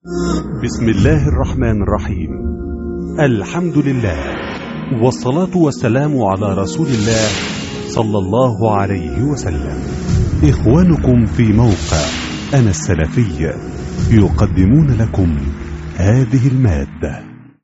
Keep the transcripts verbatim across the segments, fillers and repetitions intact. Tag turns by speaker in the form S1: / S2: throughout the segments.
S1: بسم الله الرحمن الرحيم. الحمد لله والصلاة والسلام على رسول الله صلى الله عليه وسلم. إخوانكم في موقع أنا السلفي يقدمون لكم هذه المادة.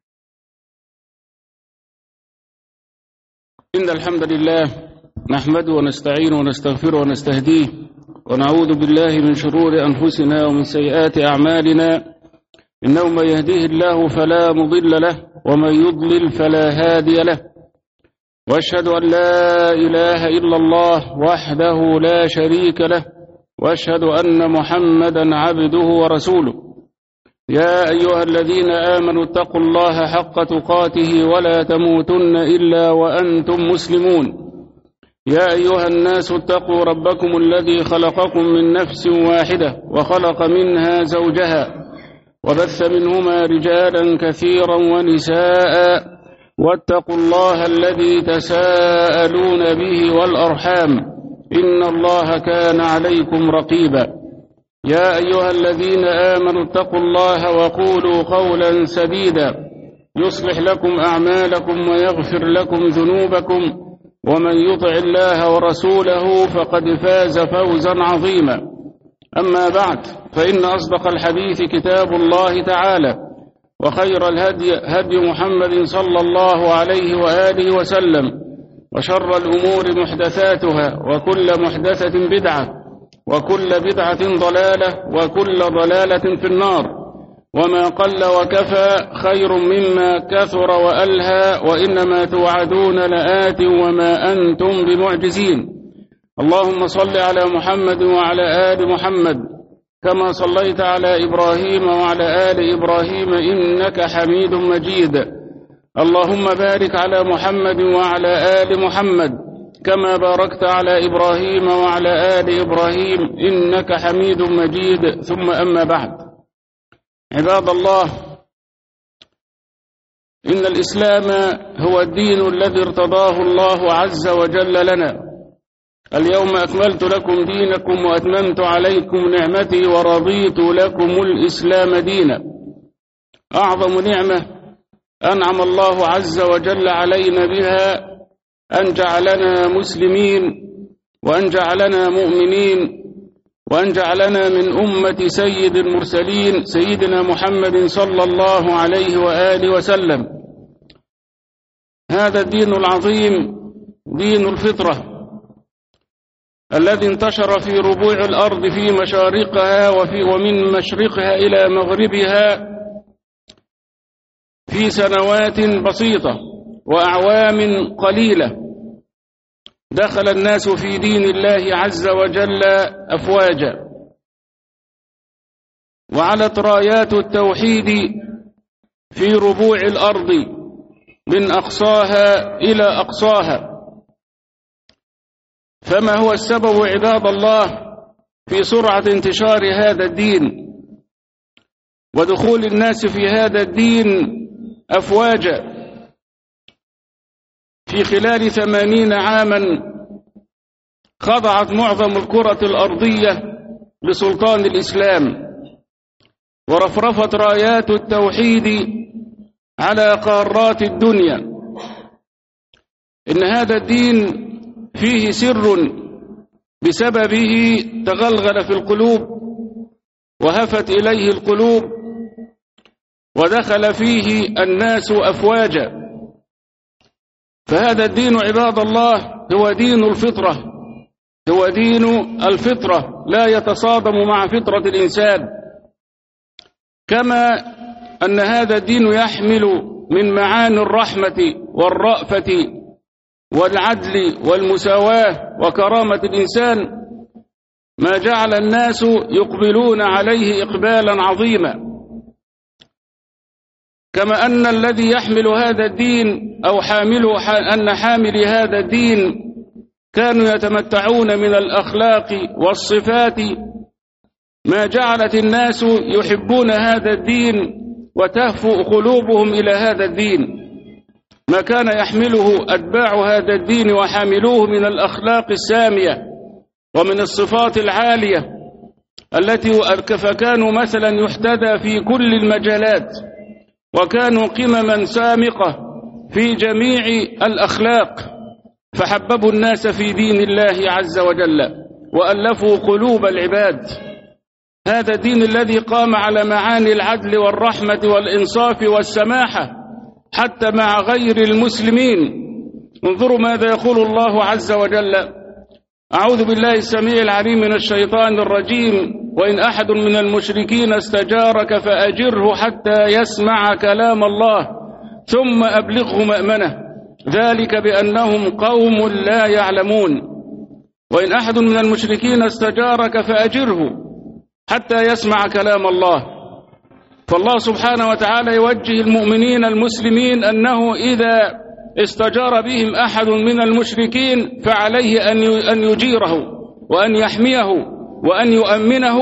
S2: إن الحمد لله نحمده ونستعين ونستغفره ونستهديه ونعوذ بالله من شرور أنفسنا ومن سيئات أعمالنا، إنه من يهديه الله فلا مضل له ومن يضلل فلا هادي له، وأشهد أن لا إله إلا الله وحده لا شريك له، وأشهد أن محمدا عبده ورسوله. يا أيها الذين آمنوا اتقوا الله حق تقاته ولا تموتن إلا وأنتم مسلمون. يا أيها الناس اتقوا ربكم الذي خلقكم من نفس واحدة وخلق منها زوجها وبث منهما رجالا كثيرا ونساء، واتقوا الله الذي تساءلون به والأرحام إن الله كان عليكم رقيبا. يا أيها الذين آمنوا اتقوا الله وقولوا قولا سديدا يصلح لكم أعمالكم ويغفر لكم ذنوبكم، ومن يطع الله ورسوله فقد فاز فوزا عظيما. أما بعد، فإن أصدق الحديث كتاب الله تعالى، وخير الهدي هدي محمد صلى الله عليه وآله وسلم، وشر الأمور محدثاتها، وكل محدثة بدعة، وكل بدعة ضلالة، وكل ضلالة في النار. وما قل وكفى خير مما كثر وألهى، وإنما توعدون لآت وما أنتم بمعجزين. اللهم صل على محمد وعلى آل محمد كما صليت على إبراهيم وعلى آل إبراهيم إنك حميد مجيد. اللهم بارك على محمد وعلى آل محمد كما باركت على إبراهيم وعلى آل إبراهيم إنك حميد مجيد. ثم أما بعد، عباد الله، إن الإسلام هو الدين الذي ارتضاه الله عز وجل لنا. اليوم أكملت لكم دينكم وأتممت عليكم نعمتي ورضيت لكم الإسلام دينا. أعظم نعمة أنعم الله عز وجل علينا بها أن جعلنا مسلمين، وأن جعلنا مؤمنين، وأن جعلنا من أمة سيد المرسلين سيدنا محمد صلى الله عليه وآله وسلم. هذا الدين العظيم دين الفطرة الذي انتشر في ربوع الأرض في مشارقها وفي ومن مشرقها إلى مغربها في سنوات بسيطة وأعوام قليلة. دخل الناس في دين الله عز وجل أفواجا، وعلت رايات التوحيد في ربوع الأرض من أقصاها إلى أقصاها. فما هو السبب عباد الله في سرعة انتشار هذا الدين ودخول الناس في هذا الدين أفواجا؟ في خلال ثمانين عاما خضعت معظم الكرة الأرضية لسلطان الإسلام، ورفرفت رايات التوحيد على قارات الدنيا. إن هذا الدين فيه سر بسببه تغلغل في القلوب وهفت إليه القلوب ودخل فيه الناس أفواجا. فهذا الدين عباد الله هو دين الفطرة، هو دين الفطرة، لا يتصادم مع فطرة الإنسان. كما أن هذا الدين يحمل من معاني الرحمة والرأفة والعدل والمساواة وكرامة الإنسان ما جعل الناس يقبلون عليه إقبالا عظيما. كما أن الذي يحمل هذا الدين أو حامله أن حامل هذا الدين كانوا يتمتعون من الأخلاق والصفات ما جعلت الناس يحبون هذا الدين وتهفو قلوبهم إلى هذا الدين. ما كان يحمله أتباع هذا الدين وحاملوه من الأخلاق السامية ومن الصفات العالية التي فكانوا مثلا يحتذى في كل المجالات، وكانوا قمما سامقة في جميع الأخلاق، فحببوا الناس في دين الله عز وجل وألفوا قلوب العباد. هذا الدين الذي قام على معاني العدل والرحمة والإنصاف والسماحة حتى مع غير المسلمين. انظروا ماذا يقول الله عز وجل: أعوذ بالله السميع العليم من الشيطان الرجيم: وإن أحد من المشركين استجارك فأجره حتى يسمع كلام الله ثم أبلغه مأمنه ذلك بأنهم قوم لا يعلمون. وإن أحد من المشركين استجارك فأجره حتى يسمع كلام الله. فالله سبحانه وتعالى يوجه المؤمنين المسلمين أنه إذا استجار بهم أحد من المشركين فعليه أن يجيره وأن يحميه وأن يؤمنه،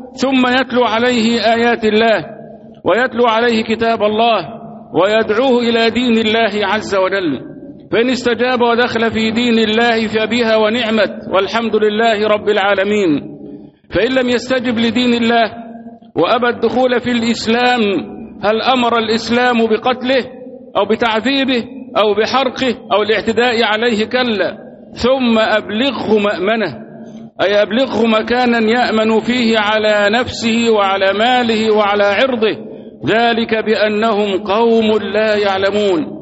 S2: ثم يتلو عليه آيات الله ويتلو عليه كتاب الله ويدعوه إلى دين الله عز وجل. فإن استجاب ودخل في دين الله فبها ونعمت والحمد لله رب العالمين. فإن لم يستجب لدين الله وأبى الدخول في الإسلام، هل أمر الإسلام بقتله أو بتعذيبه أو بحرقه أو الاعتداء عليه؟ كلا، ثم أبلغه مأمنه، أي أبلغه مكانا يأمن فيه على نفسه وعلى ماله وعلى عرضه، ذلك بأنهم قوم لا يعلمون.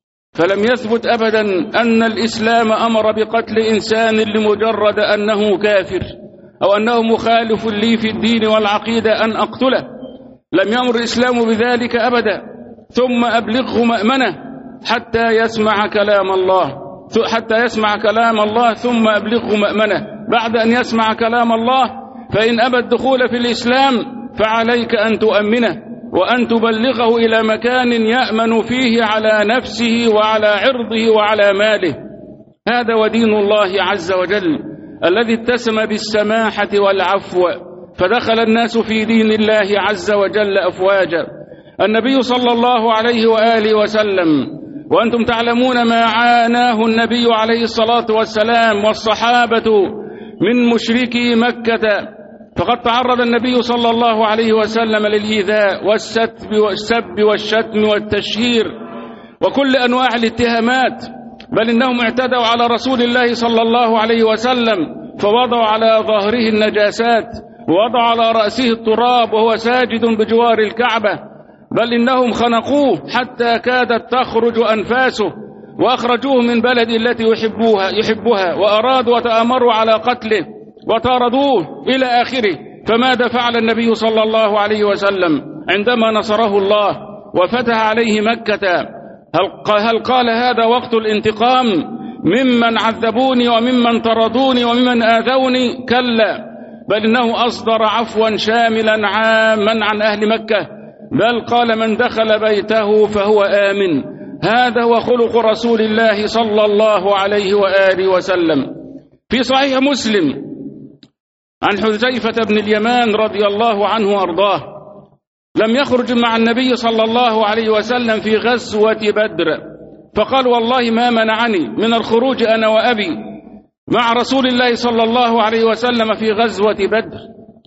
S2: فلم يثبت أبدا أن الإسلام أمر بقتل إنسان لمجرد أنه كافر أو أنه مخالف لي في الدين والعقيدة أن أقتله، لم يأمر الإسلام بذلك أبدا. ثم أبلغه مأمنه حتى يسمع كلام الله حتى يسمع كلام الله ثم أبلغه مأمنه. بعد أن يسمع كلام الله فإن أبى الدخول في الإسلام فعليك أن تؤمنه وأن تبلغه إلى مكان يأمن فيه على نفسه وعلى عرضه وعلى ماله. هذا ودين الله عز وجل الذي اتسم بالسماحة والعفو، فدخل الناس في دين الله عز وجل أفواجا. النبي صلى الله عليه وآله وسلم، وأنتم تعلمون ما عاناه النبي عليه الصلاة والسلام والصحابة من مشركي مكة، فقد تعرض النبي صلى الله عليه وسلم للإيذاء والسب والشتم والتشهير وكل أنواع الاتهامات، بل إنهم اعتدوا على رسول الله صلى الله عليه وسلم فوضعوا على ظهره النجاسات ووضعوا على رأسه التراب وهو ساجد بجوار الكعبة، بل إنهم خنقوه حتى كادت تخرج أنفاسه وأخرجوه من بلد التي يحبوها, يحبها وأرادوا وتآمروا على قتله وطاردوه إلى آخره. فماذا فعل النبي صلى الله عليه وسلم عندما نصره الله وفتح عليه مكة؟ هل قال هذا وقت الانتقام ممن عذبوني وممن طردوني وممن آذوني؟ كلا، بل إنه أصدر عفوا شاملا عاما عن أهل مكة، بل قال من دخل بيته فهو آمن. هذا هو خلق رسول الله صلى الله عليه وآله وسلم. في صحيح مسلم عن حذيفة بن اليمان رضي الله عنه وأرضاه، لم يخرج مع النبي صلى الله عليه وسلم في غزوة بدر، فقال والله ما منعني من الخروج أنا وأبي مع رسول الله صلى الله عليه وسلم في غزوة بدر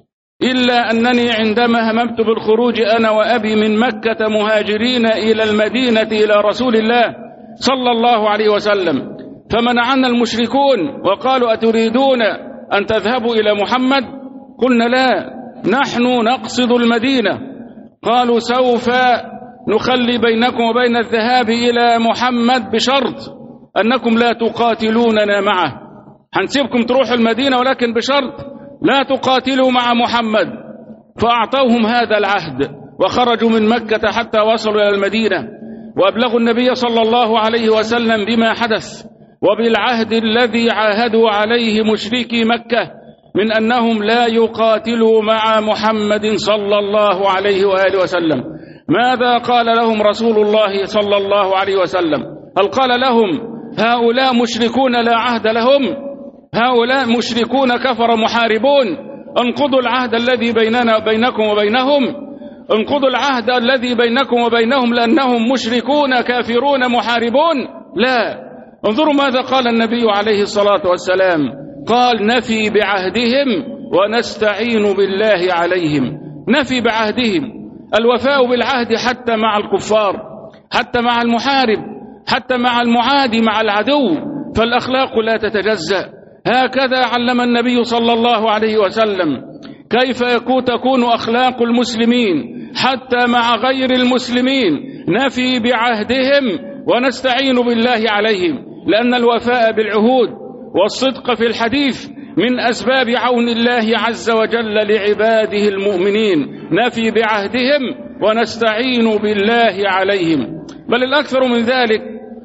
S2: إلا أنني عندما هممت بالخروج أنا وأبي من مكة مهاجرين إلى المدينة إلى رسول الله صلى الله عليه وسلم، فمنعنا المشركون وقالوا أتريدون أن تذهبوا إلى محمد؟ قلنا لا، نحن نقصد المدينة. قالوا سوف نخلي بينكم وبين الذهاب إلى محمد بشرط أنكم لا تقاتلوننا معه، هنسيبكم تروحوا المدينة ولكن بشرط لا تقاتلوا مع محمد. فأعطوهم هذا العهد وخرجوا من مكة حتى وصلوا إلى المدينة وأبلغوا النبي صلى الله عليه وسلم بما حدث وبالعهد الذي عاهدوا عليه مشركي مكة من أنهم لا يقاتلوا مع محمد صلى الله عليه وآله وسلم. ماذا قال لهم رسول الله صلى الله عليه وسلم؟ هل قال لهم هؤلاء مشركون لا عهد لهم، هؤلاء مشركون كفر محاربون، انقضوا العهد الذي بيننا وبينكم وبينهم، انقضوا العهد الذي بينكم وبينهم لأنهم مشركون كافرون محاربون؟ لا. انظروا ماذا قال النبي عليه الصلاة والسلام، قال نفي بعهدهم ونستعين بالله عليهم. نفي بعهدهم، الوفاء بالعهد حتى مع الكفار، حتى مع المحارب، حتى مع المعادي، مع العدو، فالأخلاق لا تتجزأ. هكذا علم النبي صلى الله عليه وسلم كيف تكون أخلاق المسلمين حتى مع غير المسلمين. نفي بعهدهم ونستعين بالله عليهم، لأن الوفاء بالعهود والصدق في الحديث من أسباب عون الله عز وجل لعباده المؤمنين. نفي بعهدهم ونستعين بالله عليهم. بل الأكثر من ذلك،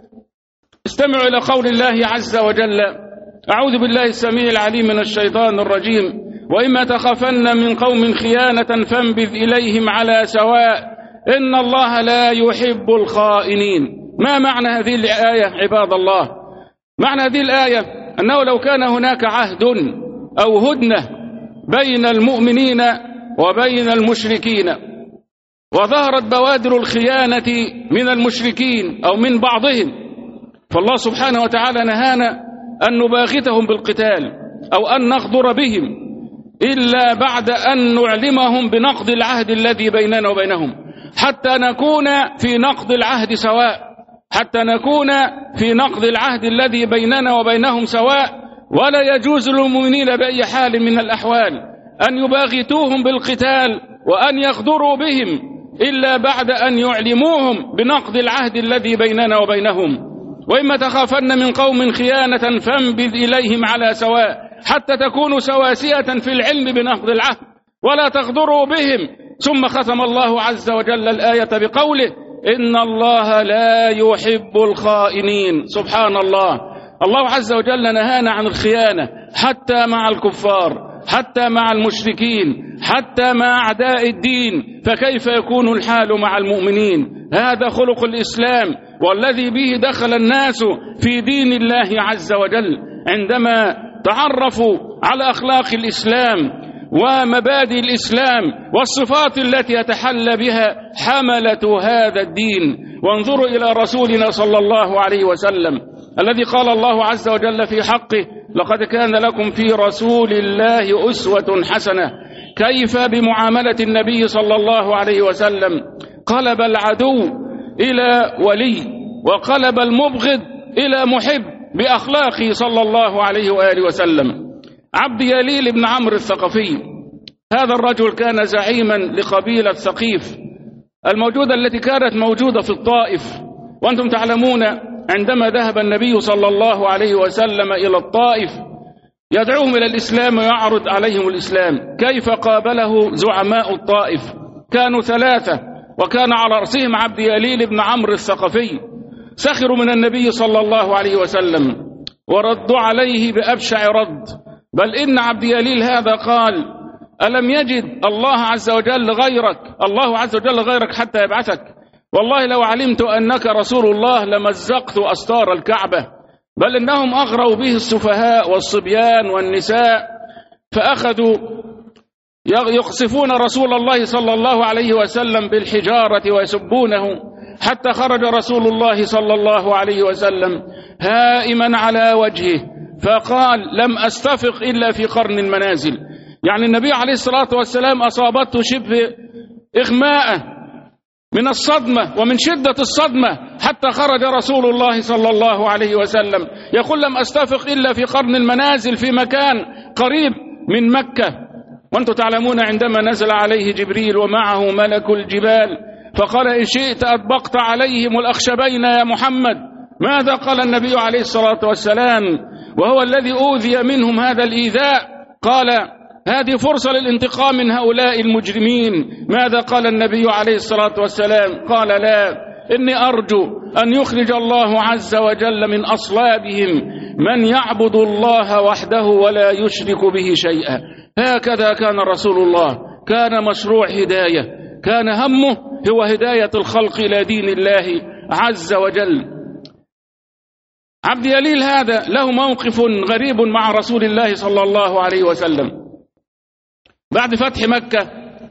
S2: استمعوا إلى قول الله عز وجل: أعوذ بالله السميع العليم من الشيطان الرجيم: وإما تخافن من قوم خيانة فانبذ إليهم على سواء إن الله لا يحب الخائنين. ما معنى هذه الآية عباد الله؟ معنى هذه الآية أنه لو كان هناك عهد أو هدنة بين المؤمنين وبين المشركين، وظهرت بوادر الخيانة من المشركين أو من بعضهم، فالله سبحانه وتعالى نهانا أن نباغتهم بالقتال أو أن نغدر بهم إلا بعد أن نعلمهم بنقض العهد الذي بيننا وبينهم، حتى نكون في نقض العهد سواء، حتى نكون في نقض العهد الذي بيننا وبينهم سواء. ولا يجوز للمؤمنين بأي حال من الأحوال أن يباغتوهم بالقتال وأن يغدروا بهم إلا بعد أن يعلموهم بنقض العهد الذي بيننا وبينهم. وإما تخافن من قوم خيانة فانبذ إليهم على سواء، حتى تكونوا سواسية في العلم بنقض العهد ولا تغدروا بهم. ثم ختم الله عز وجل الآية بقوله: إن الله لا يحب الخائنين. سبحان الله، الله عز وجل نهانا عن الخيانة حتى مع الكفار، حتى مع المشركين، حتى مع أعداء الدين، فكيف يكون الحال مع المؤمنين؟ هذا خلق الإسلام، والذي به دخل الناس في دين الله عز وجل عندما تعرفوا على أخلاق الإسلام ومبادئ الإسلام والصفات التي يتحلى بها حملة هذا الدين. وانظروا إلى رسولنا صلى الله عليه وسلم الذي قال الله عز وجل في حقه: لقد كان لكم في رسول الله أسوة حسنة. كيف بمعاملة النبي صلى الله عليه وسلم؟ قلب العدو إلى ولي، وقلب المبغض إلى محب بأخلاقه صلى الله عليه وآله وسلم. عبد يليل بن عمرو الثقفي، هذا الرجل كان زعيما لقبيلة ثقيف الموجودة التي كانت موجودة في الطائف. وأنتم تعلمون عندما ذهب النبي صلى الله عليه وسلم إلى الطائف يدعوهم إلى الإسلام ويعرض عليهم الإسلام، كيف قابله زعماء الطائف؟ كانوا ثلاثة، وكان على رأسهم عبد يليل بن عمرو الثقفي. سخروا من النبي صلى الله عليه وسلم وردوا عليه بأبشع رد، بل إن عبد يليل هذا قال: ألم يجد الله عز وجل غيرك الله عز وجل غيرك حتى يبعثك؟ والله لو علمت أنك رسول الله لمزقت أستار الكعبة. بل إنهم أغروا به السفهاء والصبيان والنساء، فأخذوا يقصفون رسول الله صلى الله عليه وسلم بالحجارة ويسبونه، حتى خرج رسول الله صلى الله عليه وسلم هائما على وجهه فقال: لم أستفق إلا في قرن المنازل. يعني النبي عليه الصلاة والسلام أصابته شبه إغماء من الصدمة ومن شدة الصدمة، حتى خرج رسول الله صلى الله عليه وسلم يقول: لم أستفق إلا في قرن المنازل، في مكان قريب من مكة. وأنتم تعلمون عندما نزل عليه جبريل ومعه ملك الجبال فقال: إن شئت أطبقت عليهم الأخشبين يا محمد. ماذا قال النبي عليه الصلاة والسلام وهو الذي أوذي منهم هذا الإيذاء؟ قال: هذه فرصة للانتقام من هؤلاء المجرمين. ماذا قال النبي عليه الصلاة والسلام؟ قال: لا، إني أرجو أن يخرج الله عز وجل من أصلابهم من يعبد الله وحده ولا يشرك به شيئا. هكذا كان رسول الله، كان مشروع هداية، كان همه هو هداية الخلق إلى دين الله عز وجل. عبد يليل هذا له موقف غريب مع رسول الله صلى الله عليه وسلم بعد فتح مكة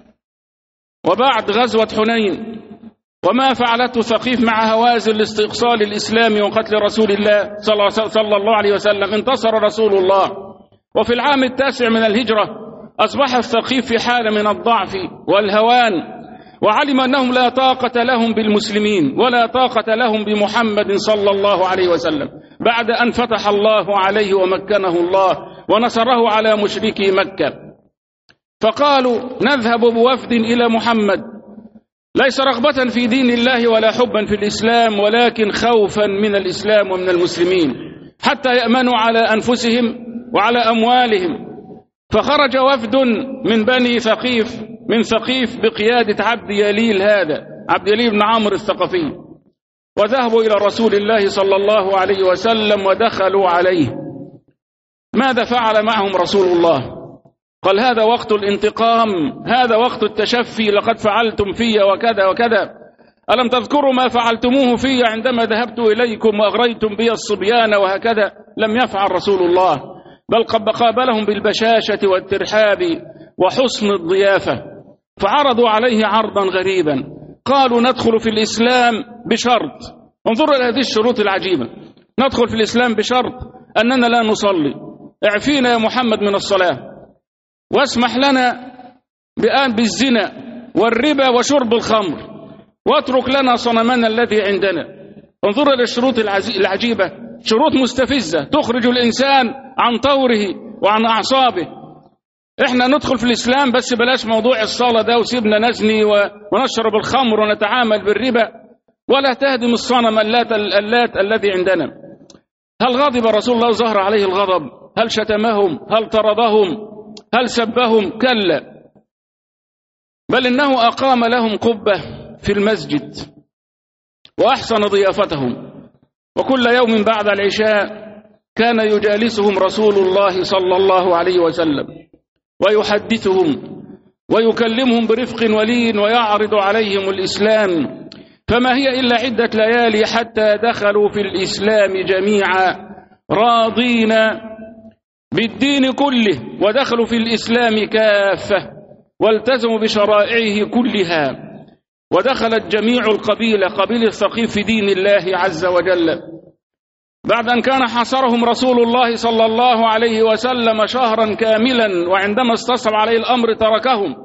S2: وبعد غزوة حنين، وما فعلته ثقيف مع هوازن لاستئصال الإسلام وقتل رسول الله صلى الله عليه وسلم. انتصر رسول الله، وفي العام التاسع من الهجرة أصبح الثقيف في حالة من الضعف والهوان، وعلم أنهم لا طاقة لهم بالمسلمين ولا طاقة لهم بمحمد صلى الله عليه وسلم بعد أن فتح الله عليه ومكنه الله ونصره على مشركي مكة. فقالوا نذهب بوفد إلى محمد، ليس رغبة في دين الله ولا حبا في الإسلام، ولكن خوفا من الإسلام ومن المسلمين حتى يأمنوا على أنفسهم وعلى أموالهم. فخرج وفد من بني ثقيف من ثقيف بقيادة عبد يليل، هذا عبد يليل بن عمرو الثقفي، وذهبوا إلى رسول الله صلى الله عليه وسلم ودخلوا عليه. ماذا فعل معهم رسول الله؟ قال هذا وقت الانتقام، هذا وقت التشفي، لقد فعلتم في وكذا وكذا، ألم تذكروا ما فعلتموه في عندما ذهبت إليكم وأغريتم بي الصبيان وهكذا؟ لم يفعل رسول الله، بل قد قابلهم بالبشاشة والترحاب وحسن الضيافة. فعرضوا عليه عرضا غريبا، قالوا ندخل في الإسلام بشرط، انظروا إلى هذه الشروط العجيبة، ندخل في الإسلام بشرط أننا لا نصلي، اعفينا يا محمد من الصلاة، واسمح لنا بآن بالزنا والربا وشرب الخمر، واترك لنا صنمنا الذي عندنا. انظروا إلى الشروط العجيبة، شروط مستفزة تخرج الإنسان عن طوره وعن أعصابه. احنا ندخل في الإسلام بس بلاش موضوع الصلاة ده، وسيبنا نزني ونشرب الخمر ونتعامل بالربا، ولا تهدم الصنم اللات, اللات الذي عندنا. هل غضب رسول الله ظهر عليه الغضب؟ هل شتمهم؟ هل طردهم؟ هل سبهم؟ كلا، بل إنه أقام لهم قبة في المسجد وأحسن ضيافتهم، وكل يوم بعد العشاء كان يجالسهم رسول الله صلى الله عليه وسلم ويحدثهم ويكلمهم برفق ولين ويعرض عليهم الإسلام، فما هي إلا عدة ليالي حتى دخلوا في الإسلام جميعا راضين بالدين كله، ودخلوا في الإسلام كافة والتزموا بشرائعه كلها، ودخلت جميع القبيلة قبيلة ثقيف في دين الله عز وجل بعد أن كان حاصرهم رسول الله صلى الله عليه وسلم شهرا كاملا، وعندما استصعب عليه الأمر تركهم،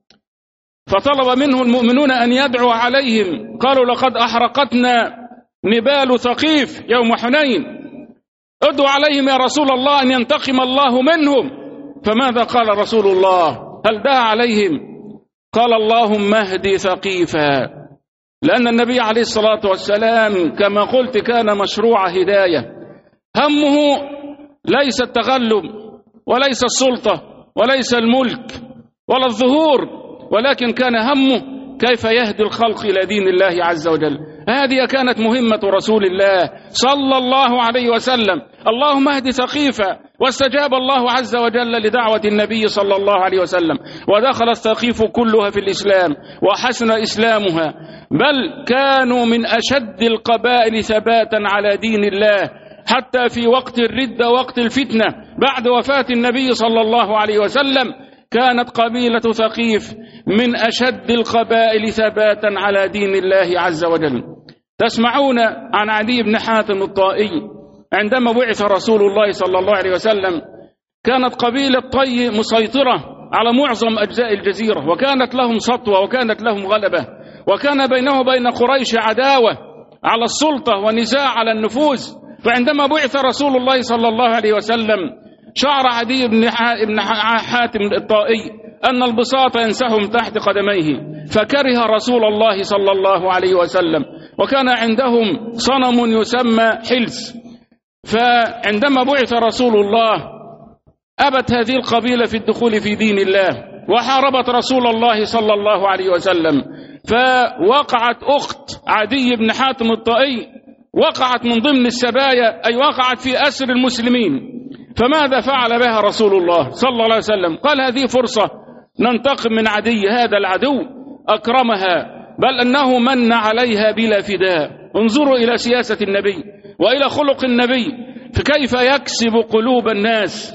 S2: فطلب منه المؤمنون أن يدعوا عليهم. قالوا لقد أحرقتنا نبال ثقيف يوم حنين، ادعوا عليهم يا رسول الله أن ينتقم الله منهم. فماذا قال رسول الله؟ هل دعا عليهم؟ قال اللهم اهد ثقيفا، لأن النبي عليه الصلاة والسلام كما قلت كان مشروع هداية، همه ليس التغلب وليس السلطة وليس الملك ولا الظهور، ولكن كان همه كيف يهدي الخلق إلى دين الله عز وجل. هذه كانت مهمة رسول الله صلى الله عليه وسلم. اللهم اهد ثقيفا، واستجاب الله عز وجل لدعوة النبي صلى الله عليه وسلم، ودخل الثقيف كلها في الإسلام وحسن إسلامها، بل كانوا من أشد القبائل ثباتا على دين الله، حتى في وقت الردة وقت الفتنة بعد وفاة النبي صلى الله عليه وسلم كانت قبيلة ثقيف من أشد القبائل ثباتا على دين الله عز وجل. تسمعون عن عدي بن حاتم الطائي عندما بعث رسول الله صلى الله عليه وسلم كانت قبيلة طي مسيطرة على معظم أجزاء الجزيرة، وكانت لهم سطوة وكانت لهم غلبة، وكان بينه وبين قريش عداوة على السلطة ونزاع على النفوذ. فعندما بعث رسول الله صلى الله عليه وسلم شعر عدي بن حاتم الطائي أن البساط ينسحب تحت قدميه، فكره رسول الله صلى الله عليه وسلم، وكان عندهم صنم يسمى حلس. فعندما بعث رسول الله أبت هذه القبيلة في الدخول في دين الله، وحاربت رسول الله صلى الله عليه وسلم، فوقعت أخت عدي بن حاتم الطائي، وقعت من ضمن السبايا، أي وقعت في أسر المسلمين. فماذا فعل بها رسول الله صلى الله عليه وسلم؟ قال هذه فرصة ننتقم من عدي، هذا العدو أكرمها، بل أنه من عليها بلا فداء. انظروا إلى سياسة النبي وإلى خلق النبي، فكيف يكسب قلوب الناس.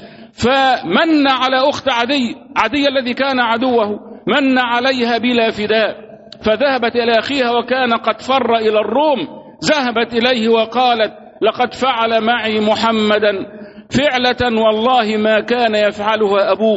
S2: فمن على أخت عدي عدي الذي كان عدوه، من عليها بلا فداء، فذهبت إلى أخيها وكان قد فر إلى الروم، ذهبت إليه وقالت لقد فعل معي محمدا فعلة والله ما كان يفعلها أبوك،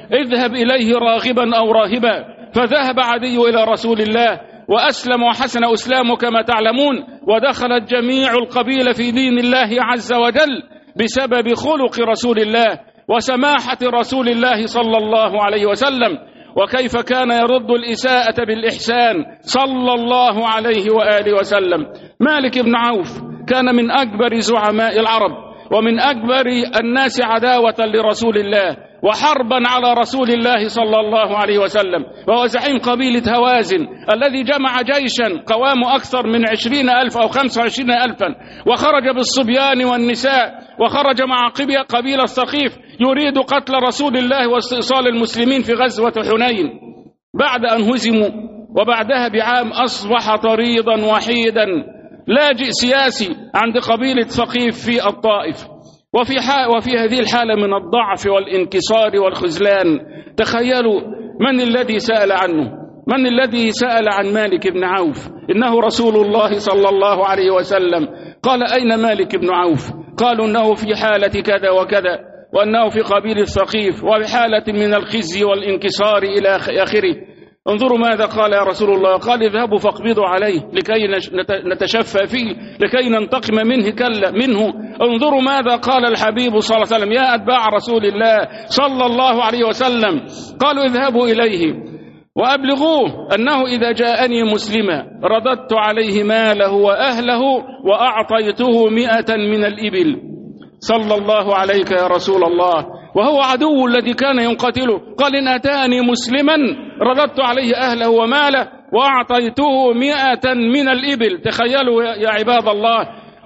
S2: اذهب إليه راغبا أو راهبا. فذهب عدي إلى رسول الله وأسلم وحسن أسلامه كما تعلمون، ودخلت جميع القبيلة في دين الله عز وجل بسبب خلق رسول الله وسماحة رسول الله صلى الله عليه وسلم، وكيف كان يرد الإساءة بالإحسان صلى الله عليه وآله وسلم. مالك بن عوف كان من أكبر زعماء العرب ومن أكبر الناس عداوة لرسول الله وحربا على رسول الله صلى الله عليه وسلم، وهو زعيم قبيلة هوازن الذي جمع جيشا قوامه أكثر من عشرين ألف أو خمسة وعشرين ألفا، وخرج بالصبيان والنساء، وخرج مع قبيلة ثقيف يريد قتل رسول الله واستئصال المسلمين في غزوة حنين. بعد أن هزموا وبعدها بعام أصبح طريدا وحيدا لاجئ سياسي عند قبيلة ثقيف في الطائف. وفي, وفي هذه الحالة من الضعف والانكسار والخذلان، تخيلوا من الذي سأل عنه؟ من الذي سأل عن مالك بن عوف؟ إنه رسول الله صلى الله عليه وسلم. قال: أين مالك بن عوف؟ قالوا: إنه في حالة كذا وكذا، وأنه في قبيلة ثقيف وبحالة من الخزي والانكسار إلى آخره. انظروا ماذا قال يا رسول الله. قال: اذهبوا فاقبضوا عليه لكي نتشفى فيه، لكي ننتقم منه كلا منه. انظروا ماذا قال الحبيب صلى الله عليه وسلم يا أتباع رسول الله صلى الله عليه وسلم. قالوا: اذهبوا إليه وأبلغوه أنه إذا جاءني مسلما رددت عليه ماله وأهله وأعطيته مئة من الإبل. صلى الله عليك يا رسول الله، وهو عدو الذي كان ينقتله. قال: إن أتاني مسلما رددت عليه أهله وماله وأعطيته مئة من الإبل. تخيلوا يا عباد الله.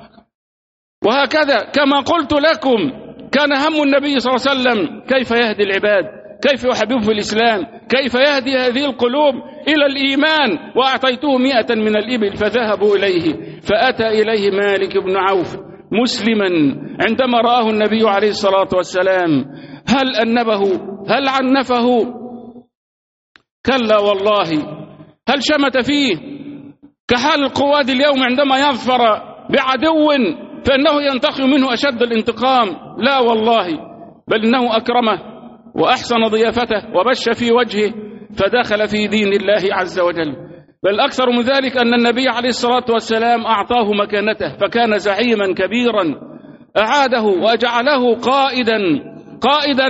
S2: وهكذا كما قلت لكم كان هم النبي صلى الله عليه وسلم كيف يهدي العباد، كيف يحببهم في الإسلام، كيف يهدي هذه القلوب إلى الإيمان. وأعطيته مئة من الإبل فذهبوا إليه، فأتى إليه مالك بن عوف مسلما. عندما رآه النبي عليه الصلاة والسلام هل أنبه؟ هل عنفه؟ كلا والله. هل شمت فيه كحال القواد اليوم عندما يظفر بعدو فإنه ينتقم منه أشد الانتقام؟ لا والله، بل إنه أكرمه وأحسن ضيافته وبش في وجهه فدخل في دين الله عز وجل. بل أكثر من ذلك أن النبي عليه الصلاة والسلام أعطاه مكانته، فكان زعيما كبيرا، أعاده وجعله قائدا قائدا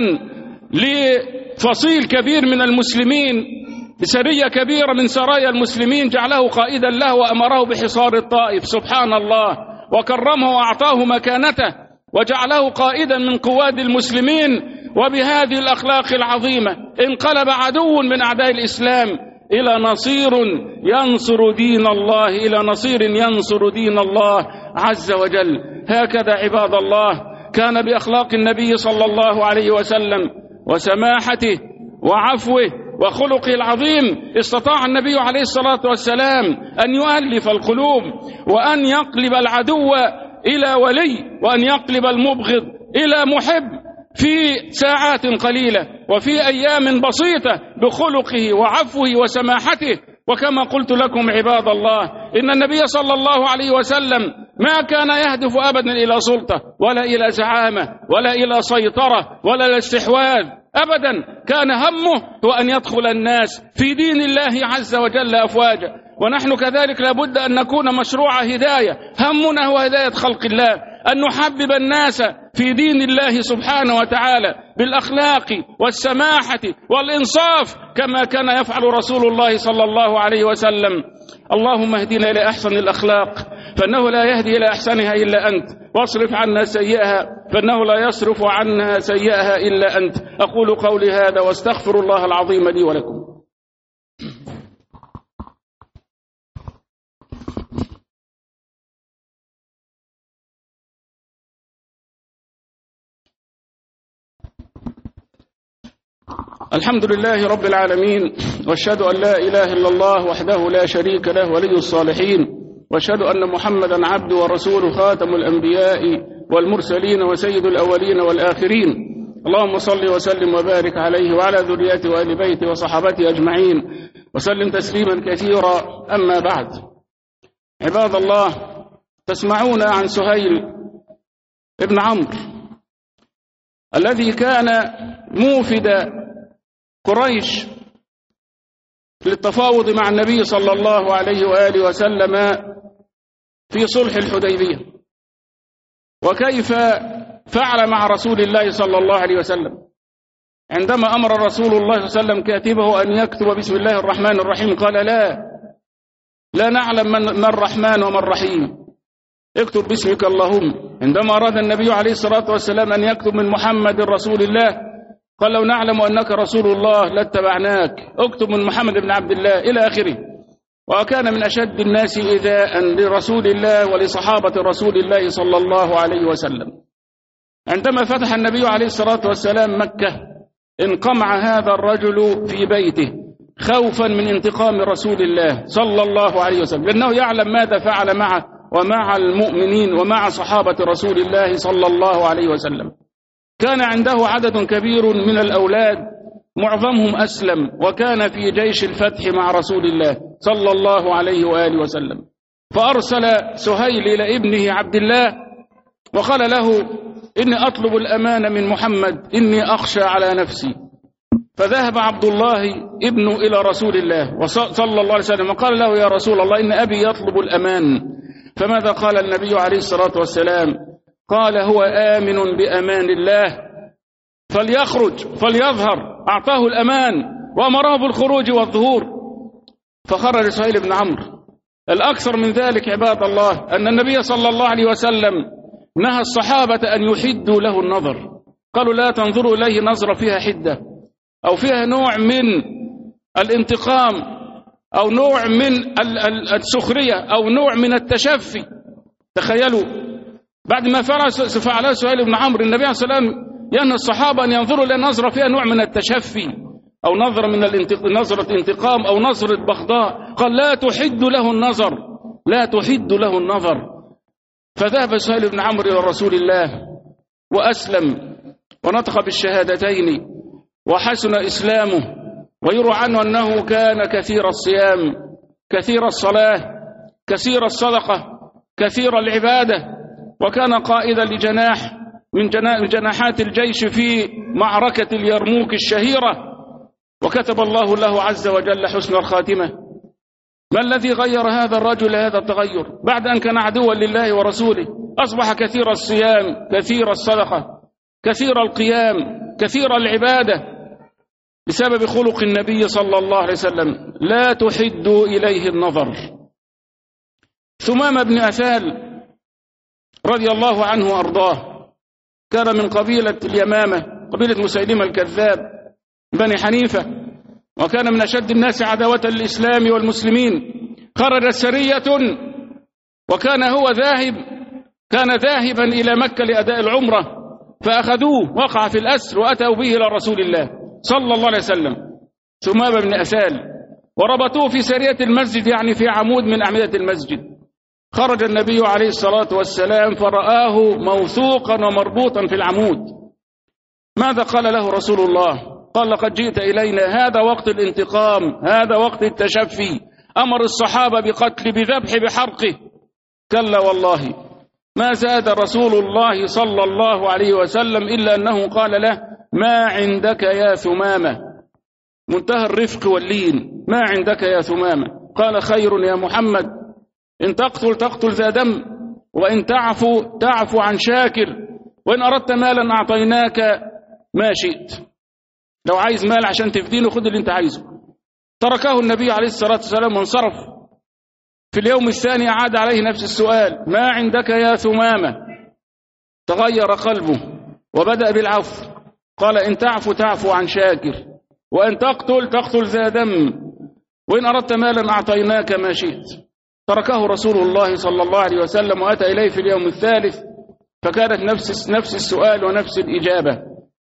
S2: لفصيل كبير من المسلمين، بسرية كبيرة من سرايا المسلمين جعله قائدا له وأمره بحصار الطائف. سبحان الله. وكرمه وأعطاه مكانته وجعله قائدا من قواد المسلمين. وبهذه الأخلاق العظيمة انقلب عدو من أعداء الإسلام إلى نصير ينصر دين الله، إلى نصير ينصر دين الله عز وجل. هكذا عباد الله كان بأخلاق النبي صلى الله عليه وسلم وسماحته وعفوه وخلقه العظيم استطاع النبي عليه الصلاة والسلام أن يؤلف القلوب، وأن يقلب العدو إلى ولي، وأن يقلب المبغض إلى محب في ساعات قليلة وفي أيام بسيطة بخلقه وعفوه وسماحته. وكما قلت لكم عباد الله إن النبي صلى الله عليه وسلم ما كان يهدف أبدا إلى سلطة ولا إلى زعامة ولا إلى سيطرة ولا إلى استحواذ أبدا. كان همه هو أن يدخل الناس في دين الله عز وجل أفواجا. ونحن كذلك لابد أن نكون مشروع هداية. همنا هو هداية خلق الله، أن نحبب الناس في دين الله سبحانه وتعالى بالأخلاق والسماحة والإنصاف كما كان يفعل رسول الله صلى الله عليه وسلم. اللهم اهدنا إلى أحسن الأخلاق فإنه لا يهدي إلى أحسنها إلا أنت، واصرف عنا سيئها فإنه لا يصرف عنها سيئها إلا أنت. أقول قولي هذا واستغفر الله العظيم لي ولكم. الحمد لله رب العالمين، واشهد أن لا إله إلا الله وحده لا شريك له ولي الصالحين، واشهد أن محمدا عبده ورسوله خاتم الأنبياء والمرسلين وسيد الأولين والآخرين. اللهم صل وسلم وبارك عليه وعلى ذريته وآل بيته وصحابته أجمعين وسلم تسليما كثيرا. أما بعد، عباد الله، تسمعون عن سهيل ابن عمرو الذي كان موفد قريش للتفاوض مع النبي صلى الله عليه وآله وسلم في صلح الحديبية، وكيف فعل مع رسول الله صلى الله عليه وسلم عندما أمر رسول الله صلى الله عليه وسلم كاتبه أن يكتب بسم الله الرحمن الرحيم، قال لا لا نعلم من الرحمن وما الرحيم، اكتب باسمك اللهم. عندما أراد النبي عليه الصلاة والسلام أن يكتب من محمد رسول الله قال لو نعلم أنك رسول الله لاتبعناك، اكتب من محمد بن عبد الله إلى آخره. وكان من أشد الناس إيذاء لرسول الله ولصحابة رسول الله صلى الله عليه وسلم. عندما فتح النبي عليه الصلاة والسلام مكة انقمع هذا الرجل في بيته خوفا من انتقام رسول الله صلى الله عليه وسلم، لأنه يعلم ماذا فعل معه ومع المؤمنين ومع صحابة رسول الله صلى الله عليه وسلم. كان عنده عدد كبير من الأولاد معظمهم أسلم، وكان في جيش الفتح مع رسول الله صلى الله عليه وآله وسلم. فأرسل سهيل إلى ابنه عبد الله وقال له إني أطلب الأمان من محمد، إني أخشى على نفسي. فذهب عبد الله ابنه إلى رسول الله صلى الله عليه وسلم وقال له يا رسول الله إن أبي يطلب الأمان. فماذا قال النبي عليه الصلاة والسلام؟ قال هو آمن بأمان الله فليخرج فليظهر، أعطاه الأمان وأمره بالخروج والظهور. فخرج سهيل بن عمرو. الأكثر من ذلك عباد الله أن النبي صلى الله عليه وسلم نهى الصحابة أن يحدوا له النظر، قالوا لا تنظروا إليه نظرة فيها حدة أو فيها نوع من الانتقام أو نوع من السخرية أو نوع من التشفي. تخيلوا بعد ما فعل سهيل بن عمرو النبي عليه الصلاة والسلام ينهى الصحابة أن ينظروا إلى نظرة فيها نوع من التشفي أو نظرة من نظرة انتقام أو نظرة بغضاء، قال لا تحد له النظر، لا تحد له النظر. فذهب سهيل بن عمرو إلى رسول الله وأسلم ونطق بالشهادتين وحسن إسلامه، ويروى عنه أنه كان كثير الصيام كثير الصلاة كثير الصدقة كثير العبادة، وكان قائدا لجناح من جناحات الجيش في معركة اليرموك الشهيرة، وكتب الله له عز وجل حسن الخاتمة. ما الذي غير هذا الرجل هذا التغير بعد أن كان عدوا لله ورسوله؟ أصبح كثير الصيام كثير الصدقة كثير القيام كثير العبادة بسبب خلق النبي صلى الله عليه وسلم، لا تحدوا إليه النظر. ثمامة بن أثال رضي الله عنه وأرضاه كان من قبيلة اليمامة، قبيلة مسيلمة الكذاب بني حنيفة، وكان من أشد الناس عداوة للإسلام والمسلمين. خرجت سرية وكان هو ذاهب كان ذاهبا إلى مكة لأداء العمرة، فأخذوه وقع في الأسر وأتوا به إلى رسول الله صلى الله عليه وسلم ثمامة بن أثال، وربطوه في سرية المسجد يعني في عمود من أعمدة المسجد. خرج النبي عليه الصلاة والسلام فرآه موثوقا ومربوطا في العمود. ماذا قال له رسول الله؟ قال لقد جئت إلينا، هذا وقت الانتقام، هذا وقت التشفي. أمر الصحابة بقتل بذبح بحرقه. كلا والله ما زاد رسول الله صلى الله عليه وسلم إلا أنه قال له ما عندك يا ثمامة، منتهى الرفق واللين، ما عندك يا ثمامة. قال خير يا محمد، إن تقتل تقتل ذا دم، وإن تعفو تعفو عن شاكر، وإن أردت مالا أعطيناك ما شئت. لو عايز مال عشان تفدينه خد اللي انت عايزه. تركه النبي عليه الصلاة والسلام وانصرف. في اليوم الثاني عاد عليه نفس السؤال ما عندك يا ثمامة؟ تغير قلبه وبدأ بالعفو. قال إن تعفو تعفو عن شاكر، وإن تقتل تقتل ذا دم، وإن أردت مالا أعطيناك ما شئت. تركه رسول الله صلى الله عليه وسلم وأتى إليه في اليوم الثالث، فكانت نفس نفس السؤال ونفس الإجابة.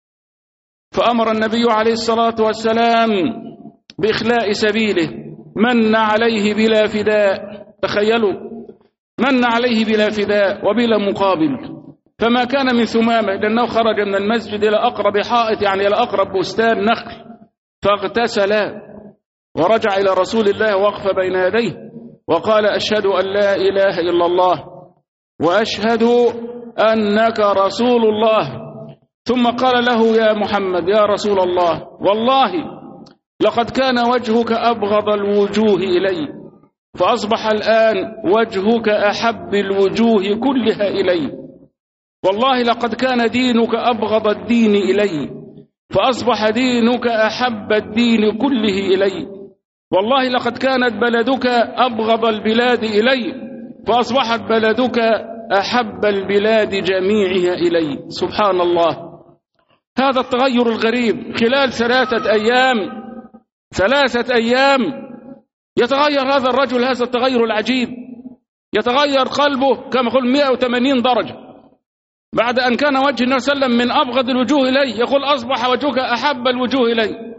S2: فأمر النبي عليه الصلاة والسلام بإخلاء سبيله، من عليه بلا فداء. تخيلوا، من عليه بلا فداء وبلا مقابل. فما كان من ثمامة لأنه خرج من المسجد إلى أقرب حائط يعني إلى أقرب بستان نخل، فاغتسل ورجع إلى رسول الله وقف بين يديه وقال أشهد أن لا إله إلا الله وأشهد أنك رسول الله. ثم قال له يا محمد يا رسول الله والله لقد كان وجهك أبغض الوجوه إلي فأصبح الآن وجهك أحب الوجوه كلها إلي. والله لقد كان دينك أبغض الدين إلي فأصبح دينك أحب الدين كله إلي. والله لقد كانت بلدك أبغض البلاد إلي فأصبحت بلدك أحب البلاد جميعها إلي. سبحان الله، هذا التغير الغريب خلال ثلاثة أيام ثلاثة أيام يتغير هذا الرجل هذا التغير العجيب، يتغير قلبه كما قل مئة وثمانين درجة. بعد أن كان وجه النبي صلى الله عليه وسلم من أبغض الوجوه إليه يقول أصبح وجهك أحب الوجوه إلي.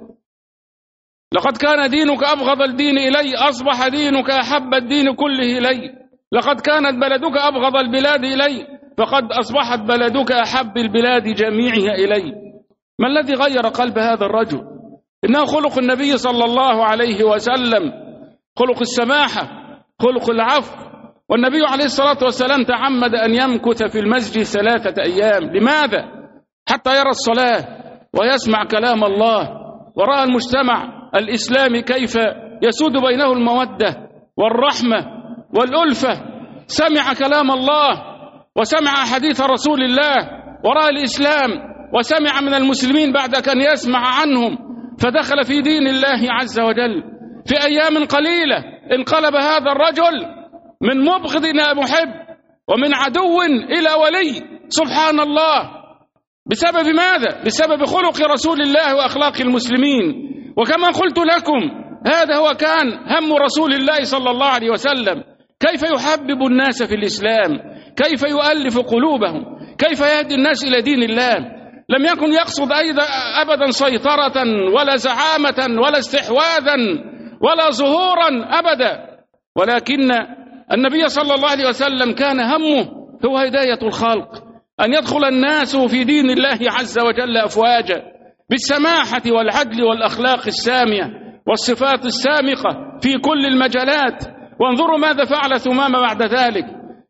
S2: لقد كان دينك أبغض الدين إلي أصبح دينك أحب الدين كله إلي. لقد كانت بلدك أبغض البلاد إلي فقد أصبحت بلدك أحب البلاد جميعها إلي. ما الذي غير قلب هذا الرجل؟ إنه خلق النبي صلى الله عليه وسلم، خلق السماحة، خلق العفو. والنبي عليه الصلاة والسلام تعمد أن يمكث في المسجد ثلاثة أيام. لماذا؟ حتى يرى الصلاة ويسمع كلام الله ورأى المجتمع الإسلامي كيف يسود بينه المودة والرحمة والألفة. سمع كلام الله وسمع حديث رسول الله ورأى الإسلام وسمع من المسلمين بعد أن يسمع عنهم فدخل في دين الله عز وجل. في أيام قليلة انقلب هذا الرجل من مبغض إلى محب ومن عدو إلى ولي. سبحان الله، بسبب ماذا؟ بسبب خلق رسول الله وأخلاق المسلمين. وكما قلت لكم هذا هو كان هم رسول الله صلى الله عليه وسلم، كيف يحبب الناس في الإسلام، كيف يؤلف قلوبهم، كيف يهدي الناس إلى دين الله. لم يكن يقصد أيضا أبدا سيطرة ولا زعامة ولا استحواذا ولا ظهورا أبدا، ولكن النبي صلى الله عليه وسلم كان همه هو هداية الخلق، أن يدخل الناس في دين الله عز وجل أفواجا بالسماحة والعدل والأخلاق السامية والصفات السامقة في كل المجالات. وانظروا ماذا فعل ثمامة بعد ذلك،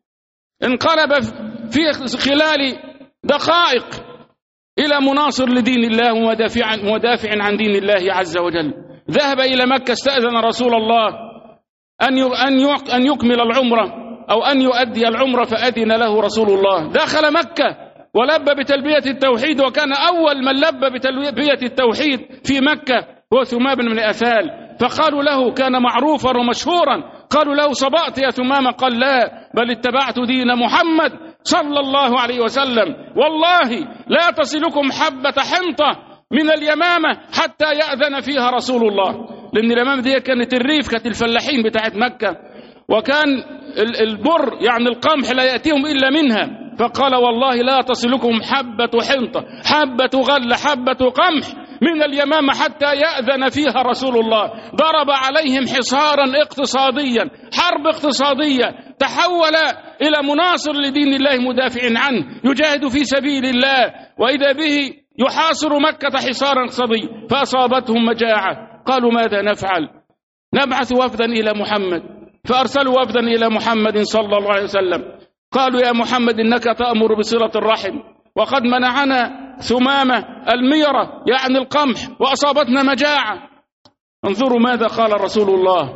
S2: انقلب في خلال دقائق إلى مناصر لدين الله ومدافع, مدافع عن دين الله عز وجل. ذهب إلى مكة، استأذن رسول الله أن أن يكمل العمرة أو أن يؤدي العمرة فأذن له رسول الله. دخل مكة ولبى بتلبية التوحيد، وكان أول من لبى بتلبية التوحيد في مكة هو ثمامة بن أثال. فقالوا له، كان معروفا ومشهورا، قالوا له صبأت يا ثمامة؟ قال لا، بل اتبعت دين محمد صلى الله عليه وسلم. والله لا تصلكم حبة حنطة من اليمامة حتى يأذن فيها رسول الله. لأن اليمامة دي كانت الريف، كانت الفلاحين بتاعت مكة، وكان البر يعني القمح لا يأتيهم إلا منها. فقال والله لا تصلكم حبة حنطة، حبة غل، حبة قمح من اليمامة حتى يأذن فيها رسول الله. ضرب عليهم حصارا اقتصاديا، حرب اقتصادية، تحول إلى مناصر لدين الله مدافع عنه، يجاهد في سبيل الله، وإذا به يحاصر مكة حصارا اقتصاديا. فأصابتهم مجاعة، قالوا ماذا نفعل؟ نبعث وفدا إلى محمد. فأرسلوا وفدا إلى محمد صلى الله عليه وسلم، قالوا يا محمد إنك تأمر بصلة الرحم، وقد منعنا ثمامة الميرة يعني القمح، وأصابتنا مجاعة. انظروا ماذا قال رسول الله.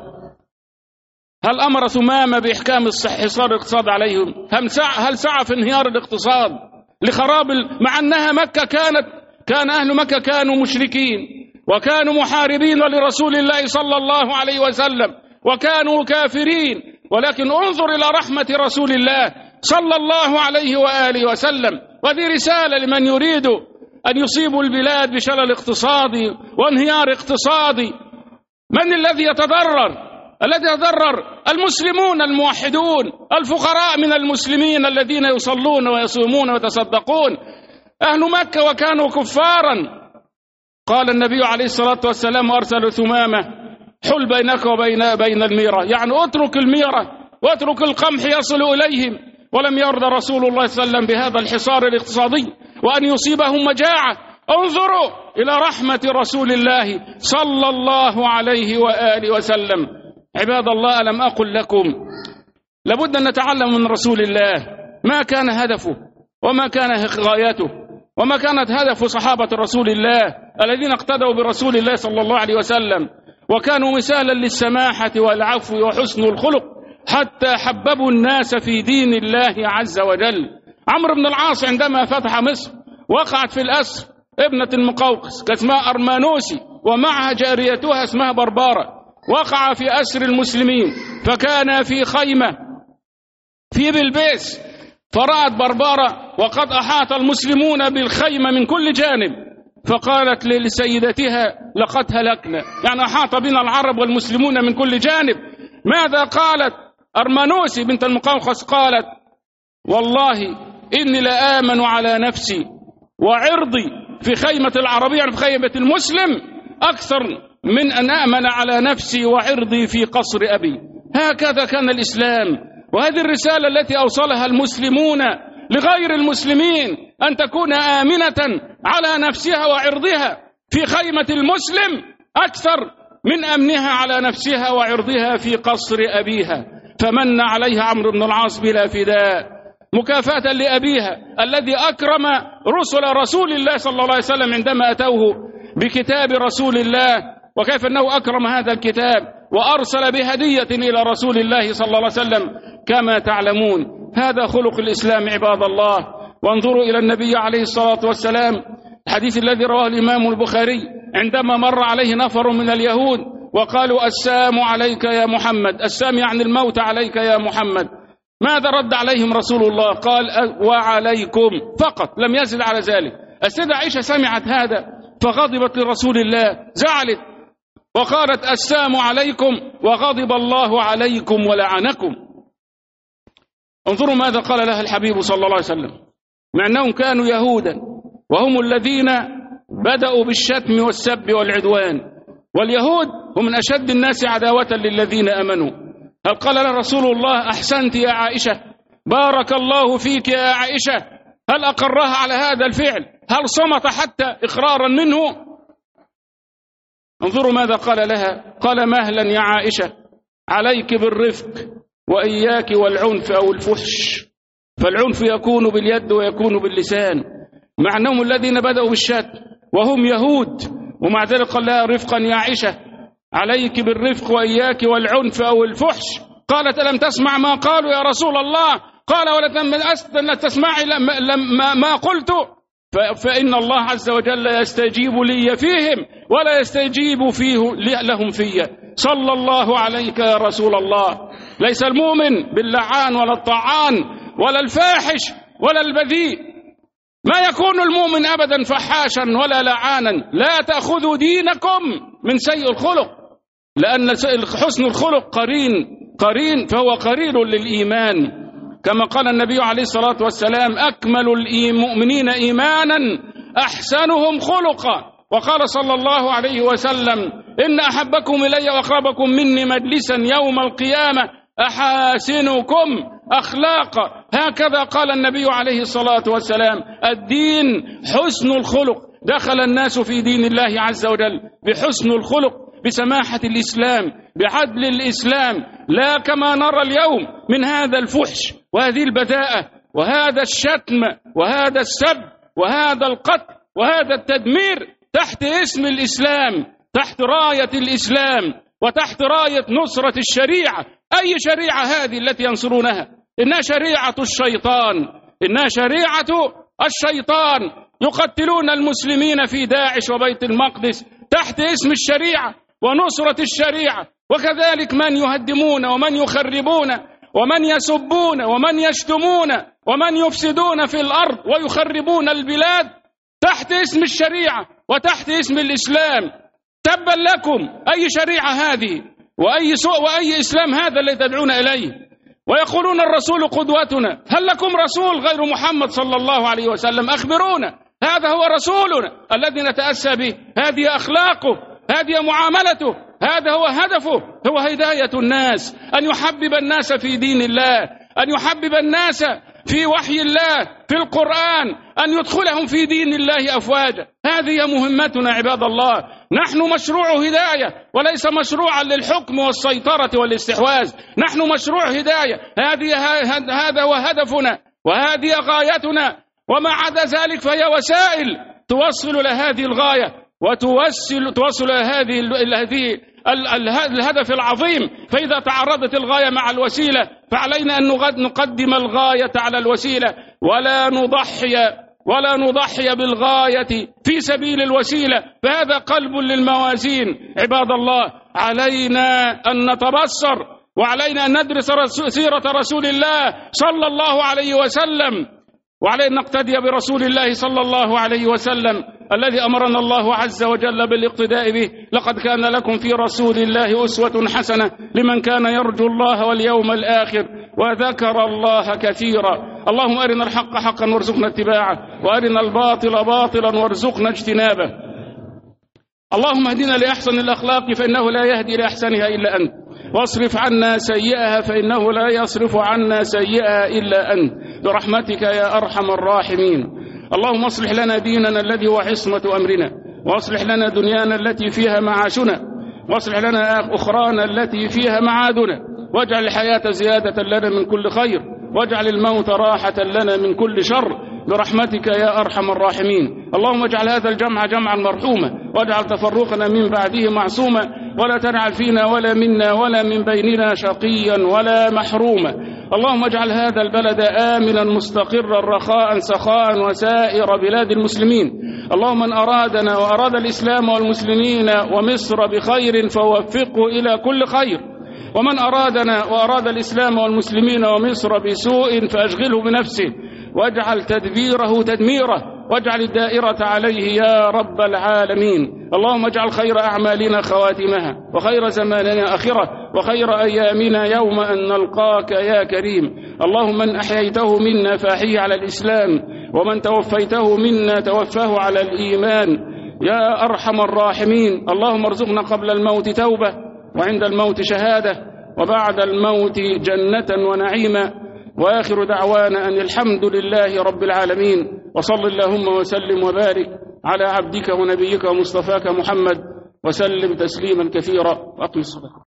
S2: هل أمر ثمامة بإحكام حصار الاقتصاد عليهم؟ هل سعى في انهيار الاقتصاد لخراب، مع أنها مكة كانت كان أهل مكة كانوا مشركين وكانوا محاربين لرسول الله صلى الله عليه وسلم وكانوا كافرين، ولكن انظر إلى رحمة رسول الله صلى الله عليه وآله وسلم. وهذه رسالة لمن يريد أن يصيب البلاد بشلل اقتصادي وانهيار اقتصادي. من الذي يتضرر؟ الذي يتضرر المسلمون الموحدون، الفقراء من المسلمين الذين يصلون ويصومون ويتصدقون. أهل مكة وكانوا كفارا. قال النبي عليه الصلاة والسلام أرسل ثمامة حل بينك وبين بين الميرة، يعني اترك الميرة واترك القمح يصل إليهم. ولم يرضى رسول الله صلى الله عليه وسلم بهذا الحصار الاقتصادي وأن يصيبهم مجاعة. انظروا إلى رحمة رسول الله صلى الله عليه وآله وسلم. عباد الله، ألم أقل لكم لابد أن نتعلم من رسول الله ما كان هدفه وما كان غايته وما كانت هدف صحابة رسول الله الذين اقتدوا برسول الله صلى الله عليه وسلم وكانوا مثالا للسماحة والعفو وحسن الخلق حتى حببوا الناس في دين الله عز وجل. عمرو بن العاص عندما فتح مصر وقعت في الأسر ابنة المقوقس كاسمها أرمانوسي ومعها جاريتها اسمها بربارة، وقع في أسر المسلمين فكان في خيمة في بلبيس، فرأت بربارة وقد أحاط المسلمون بالخيمة من كل جانب، فقالت لسيدتها لقد هلكنا، يعني أحاط بنا العرب والمسلمون من كل جانب. ماذا قالت أرمانوسي بنت المقوقس؟ قالت والله إني لآمن على نفسي وعرضي في خيمة العربية، يعني في خيمة المسلم، أكثر من أن أأمن على نفسي وعرضي في قصر أبي. هكذا كان الإسلام، وهذه الرسالة التي أوصلها المسلمون لغير المسلمين، أن تكون آمنة على نفسها وعرضها في خيمة المسلم أكثر من أمنها على نفسها وعرضها في قصر أبيها. فمن عليها عمرو بن العاص بلا فداء مكافأة لأبيها الذي أكرم رسل رسول الله صلى الله عليه وسلم عندما أتوه بكتاب رسول الله، وكيف أنه أكرم هذا الكتاب وأرسل بهدية إلى رسول الله صلى الله عليه وسلم كما تعلمون. هذا خلق الإسلام عباد الله. وانظروا إلى النبي عليه الصلاة والسلام، الحديث الذي رواه الإمام البخاري عندما مر عليه نفر من اليهود وقالوا السلام عليك يا محمد، السلام يعني الموت عليك يا محمد، ماذا رد عليهم رسول الله؟ قال وعليكم فقط، لم يزد على ذلك. السيدة عائشة سمعت هذا فغضبت لرسول الله، زعلت وقالت السلام عليكم وغضب الله عليكم ولعنكم. انظروا ماذا قال لها الحبيب صلى الله عليه وسلم، مع أنهم كانوا يهودا وهم الذين بدأوا بالشتم والسب والعدوان، واليهود هم من أشد الناس عداوة للذين أمنوا. هل قال لها رسول الله أحسنت يا عائشة، بارك الله فيك يا عائشة؟ هل أقرها على هذا الفعل؟ هل صمت حتى إقرارا منه؟ انظروا ماذا قال لها، قال مهلا يا عائشة، عليك بالرفق وإياك والعنف أو الفحش، فالعنف يكون باليد ويكون باللسان، مع أنهم الذين بدأوا بالشتم وهم يهود، ومع ذلك قال لها رفقا يا عائشة، عليك بالرفق وإياك والعنف أو الفحش. قالت ألم تسمع ما قالوا يا رسول الله؟ قال ولا تسمعي ما, ما قلت، فإن الله عز وجل يستجيب لي فيهم ولا يستجيب فيه لهم فيه. صلى الله عليك يا رسول الله. ليس المؤمن باللعان ولا الطعان ولا الفاحش ولا البذيء، ما يكون المؤمن أبدا فحاشا ولا لعانا. لا تأخذوا دينكم من سيء الخلق، لأن حسن الخلق قرين قرين فهو قرين للإيمان، كما قال النبي عليه الصلاة والسلام أكمل المؤمنين إيمانا أحسنهم خلقا. وقال صلى الله عليه وسلم إن أحبكم إلي وأقربكم مني مجلسا يوم القيامة أحاسنكم أخلاقا. هكذا قال النبي عليه الصلاة والسلام الدين حسن الخلق. دخل الناس في دين الله عز وجل بحسن الخلق، بسماحة الإسلام، بعدل الإسلام، لا كما نرى اليوم من هذا الفحش وهذه البذاءة وهذا الشتم وهذا السب وهذا القتل وهذا التدمير تحت اسم الإسلام، تحت راية الإسلام وتحت راية نصرة الشريعة. أي شريعة هذه التي ينصرونها؟ إنها شريعة الشيطان، إنها شريعة الشيطان. يقتلون المسلمين في داعش وبيت المقدس تحت اسم الشريعة ونصرة الشريعة، وكذلك من يهدمون ومن يخربون ومن يسبون ومن يشتمون ومن يفسدون في الأرض ويخربون البلاد تحت اسم الشريعة وتحت اسم الإسلام. تبا لكم، أي شريعة هذه وأي سوء وأي إسلام هذا الذي تدعون إليه؟ ويقولون الرسول قدوتنا. هل لكم رسول غير محمد صلى الله عليه وسلم؟ أخبرونا، هذا هو رسولنا الذي نتأسى به، هذه أخلاقه، هذه معاملته، هذا هو هدفه، هو هداية الناس، أن يحبب الناس في دين الله، أن يحبب الناس في وحي الله، في القرآن، أن يدخلهم في دين الله أفواجا. هذه مهمتنا عباد الله. نحن مشروع هداية وليس مشروعا للحكم والسيطرة والاستحواذ، نحن مشروع هداية. هذه هذا هو هدفنا وهذه غايتنا وما عدا ذلك فهي وسائل توصل إلى هذه الغاية وتوصل توصل إلى هذه هذه الهدف العظيم. فإذا تعارضت الغاية مع الوسيلة فعلينا أن نقدم الغاية على الوسيلة، ولا نضحي ولا نضحي بالغاية في سبيل الوسيلة، فهذا قلب للموازين. عباد الله، علينا أن نتبصر وعلينا أن ندرس سيرة رسول الله صلى الله عليه وسلم، وعلينا أن نقتدي برسول الله صلى الله عليه وسلم الذي أمرنا الله عز وجل بالاقتداء به. لقد كان لكم في رسول الله أسوة حسنة لمن كان يرجو الله واليوم الآخر وذكر الله كثيرا. اللهم أرنا الحق حقا وارزقنا اتباعه، وأرنا الباطل باطلا وارزقنا اجتنابه. اللهم اهدنا لأحسن الأخلاق فإنه لا يهدي لأحسنها إلا أنت، واصرف عنا سيئها فإنه لا يصرف عنا سيئها إلا أنت، برحمتك يا أرحم الراحمين. اللهم اصلح لنا ديننا الذي هو عصمة أمرنا، واصلح لنا دنيانا التي فيها معاشنا، واصلح لنا أخرانا التي فيها معادنا، واجعل الحياة زيادة لنا من كل خير، واجعل الموت راحة لنا من كل شر، برحمتك يا أرحم الراحمين. اللهم اجعل هذا الجمع جمعا مرحوما، واجعل تفرقنا من بعده معصوما، ولا تجعل فينا ولا منا ولا من بيننا شقيا ولا محروما. اللهم اجعل هذا البلد آمنا مستقرا رخاء سخاء وسائر بلاد المسلمين. اللهم من أرادنا وأراد الإسلام والمسلمين ومصر بخير فوفقه إلى كل خير، ومن أرادنا وأراد الإسلام والمسلمين ومصر بسوء فأشغله بنفسه، واجعل تدبيره تدميره، واجعل الدائرة عليه يا رب العالمين. اللهم اجعل خير أعمالنا خواتمها، وخير زماننا آخرة، وخير أيامنا يوم أن نلقاك يا كريم. اللهم من أحييته منا فأحيه على الإسلام، ومن توفيته منا توفاه على الإيمان يا أرحم الراحمين. اللهم ارزقنا قبل الموت توبة، وعند الموت شهادة، وبعد الموت جنة ونعيما. وآخر دعوانا أن الحمد لله رب العالمين، وصل اللهم وسلم وبارك على عبدك ونبيك ومصطفاك محمد، وسلم تسليما كثيرا، وأقم الصلاة.